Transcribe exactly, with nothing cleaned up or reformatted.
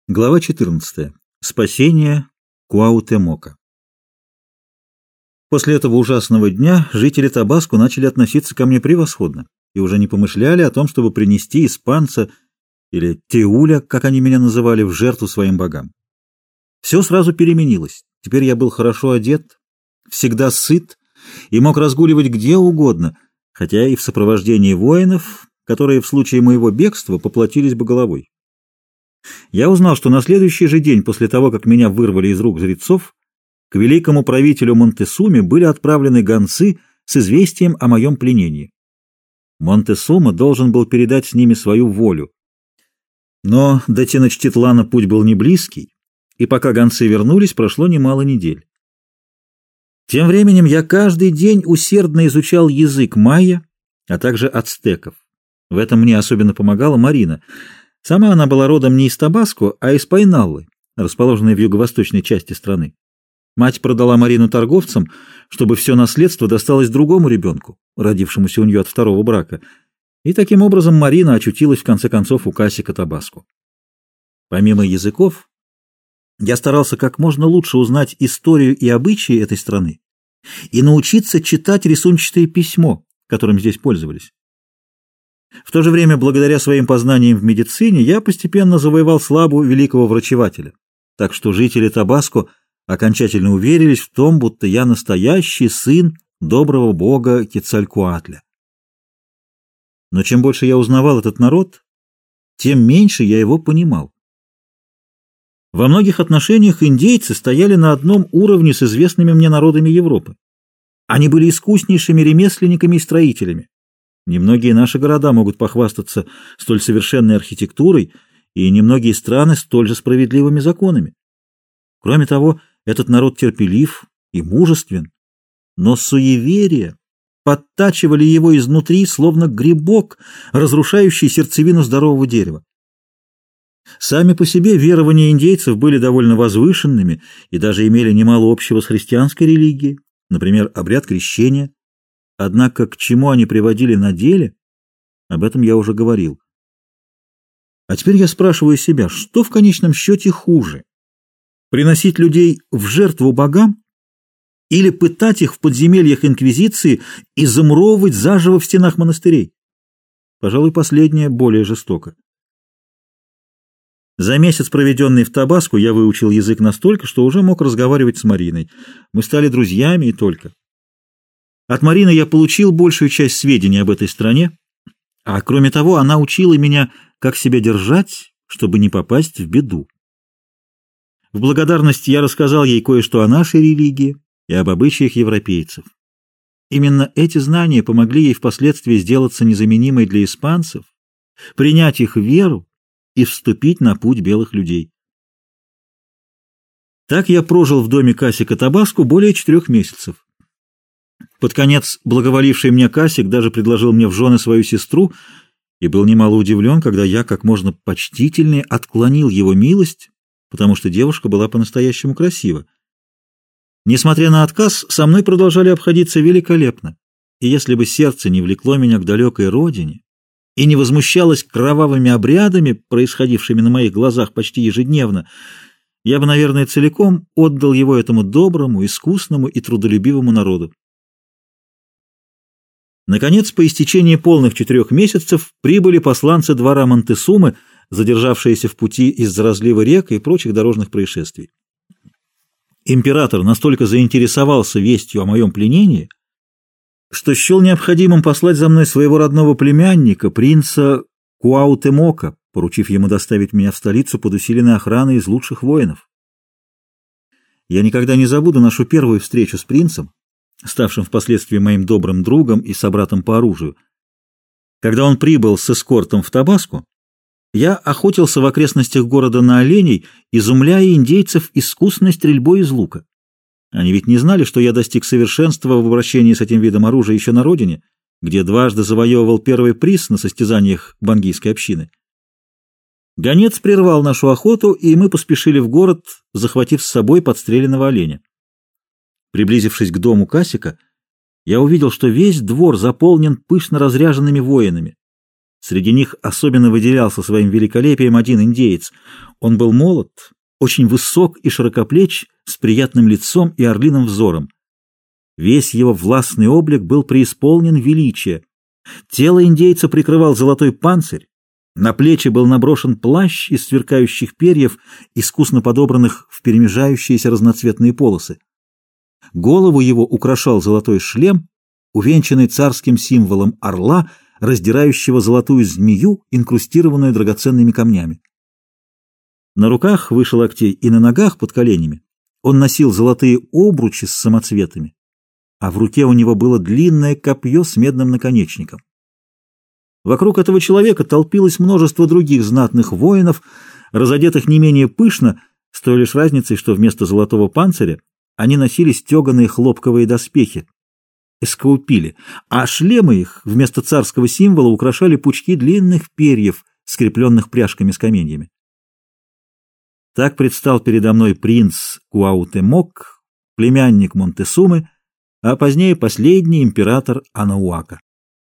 Глава четырнадцатая. Спасение Куаутемока. После этого ужасного дня жители Табаско начали относиться ко мне превосходно и уже не помышляли о том, чтобы принести испанца или Теуля, как они меня называли, в жертву своим богам. Все сразу переменилось. Теперь я был хорошо одет, всегда сыт и мог разгуливать где угодно, хотя и в сопровождении воинов, которые в случае моего бегства поплатились бы головой. Я узнал, что на следующий же день после того, как меня вырвали из рук жрецов, к великому правителю Монтесуме были отправлены гонцы с известием о моем пленении. Монтесума должен был передать с ними свою волю. Но до Теночтитлана путь был не близкий, и пока гонцы вернулись, прошло немало недель. Тем временем я каждый день усердно изучал язык майя, а также ацтеков. В этом мне особенно помогала Марина. Сама она была родом не из Табаско, а из Пайналлы, расположенной в юго-восточной части страны. Мать продала Марину торговцам, чтобы все наследство досталось другому ребенку, родившемуся у нее от второго брака, и таким образом Марина очутилась в конце концов у Касика Табаско. Помимо языков, я старался как можно лучше узнать историю и обычаи этой страны и научиться читать рисунчатое письмо, которым здесь пользовались. В то же время, благодаря своим познаниям в медицине, я постепенно завоевал славу великого врачевателя, так что жители Табаско окончательно уверились в том, будто я настоящий сын доброго бога Кецалькоатля. Но чем больше я узнавал этот народ, тем меньше я его понимал. Во многих отношениях индейцы стояли на одном уровне с известными мне народами Европы. Они были искуснейшими ремесленниками и строителями. Немногие наши города могут похвастаться столь совершенной архитектурой, и немногие страны столь же справедливыми законами. Кроме того, этот народ терпелив и мужествен, но суеверия подтачивали его изнутри, словно грибок, разрушающий сердцевину здорового дерева. Сами по себе верования индейцев были довольно возвышенными и даже имели немало общего с христианской религией, например, обряд крещения. Однако к чему они приводили на деле, об этом я уже говорил. А теперь я спрашиваю себя, что в конечном счете хуже? Приносить людей в жертву богам или пытать их в подземельях инквизиции и замуровывать заживо в стенах монастырей? Пожалуй, последнее более жестоко. За месяц, проведенный в Табаско, я выучил язык настолько, что уже мог разговаривать с Мариной. Мы стали друзьями и только. От Марины я получил большую часть сведений об этой стране, а кроме того, она учила меня, как себя держать, чтобы не попасть в беду. В благодарность я рассказал ей кое-что о нашей религии и об обычаях европейцев. Именно эти знания помогли ей впоследствии сделаться незаменимой для испанцев, принять их веру и вступить на путь белых людей. Так я прожил в доме Касика Табаско более четырех месяцев. Под конец благоволивший мне Касик даже предложил мне в жены свою сестру и был немало удивлен, когда я как можно почтительнее отклонил его милость, потому что девушка была по-настоящему красива. Несмотря на отказ, со мной продолжали обходиться великолепно, и если бы сердце не влекло меня к далекой родине и не возмущалось кровавыми обрядами, происходившими на моих глазах почти ежедневно, я бы, наверное, целиком отдал его этому доброму, искусному и трудолюбивому народу. Наконец, по истечении полных четырех месяцев прибыли посланцы двора Монтесумы, задержавшиеся в пути из-за разлива рек и прочих дорожных происшествий. Император настолько заинтересовался вестью о моем пленении, что счел необходимым послать за мной своего родного племянника, принца Куаутемока, поручив ему доставить меня в столицу под усиленной охраной из лучших воинов. Я никогда не забуду нашу первую встречу с принцем, ставшим впоследствии моим добрым другом и собратом по оружию. Когда он прибыл с эскортом в Табаско, я охотился в окрестностях города на оленей, изумляя индейцев искусной стрельбой из лука. Они ведь не знали, что я достиг совершенства в обращении с этим видом оружия еще на родине, где дважды завоевывал первый приз на состязаниях бангийской общины. Гонец прервал нашу охоту, и мы поспешили в город, захватив с собой подстреленного оленя. Приблизившись к дому Касика, я увидел, что весь двор заполнен пышно разряженными воинами. Среди них особенно выделялся своим великолепием один индеец. Он был молод, очень высок и широкоплеч, с приятным лицом и орлиным взором. Весь его властный облик был преисполнен величия. Тело индейца прикрывал золотой панцирь, на плечи был наброшен плащ из сверкающих перьев, искусно подобранных в перемежающиеся разноцветные полосы. Голову его украшал золотой шлем, увенчанный царским символом орла, раздирающего золотую змею, инкрустированную драгоценными камнями. На руках выше локтей и на ногах под коленями он носил золотые обручи с самоцветами, а в руке у него было длинное копье с медным наконечником. Вокруг этого человека толпилось множество других знатных воинов, разодетых не менее пышно, с той лишь разницей, что вместо золотого панциря они носили стеганые хлопковые доспехи, эскаупили, а шлемы их вместо царского символа украшали пучки длинных перьев, скрепленных пряжками с каменьями. Так предстал передо мной принц Куаутемок, племянник Монтесумы, а позднее последний император Анауака.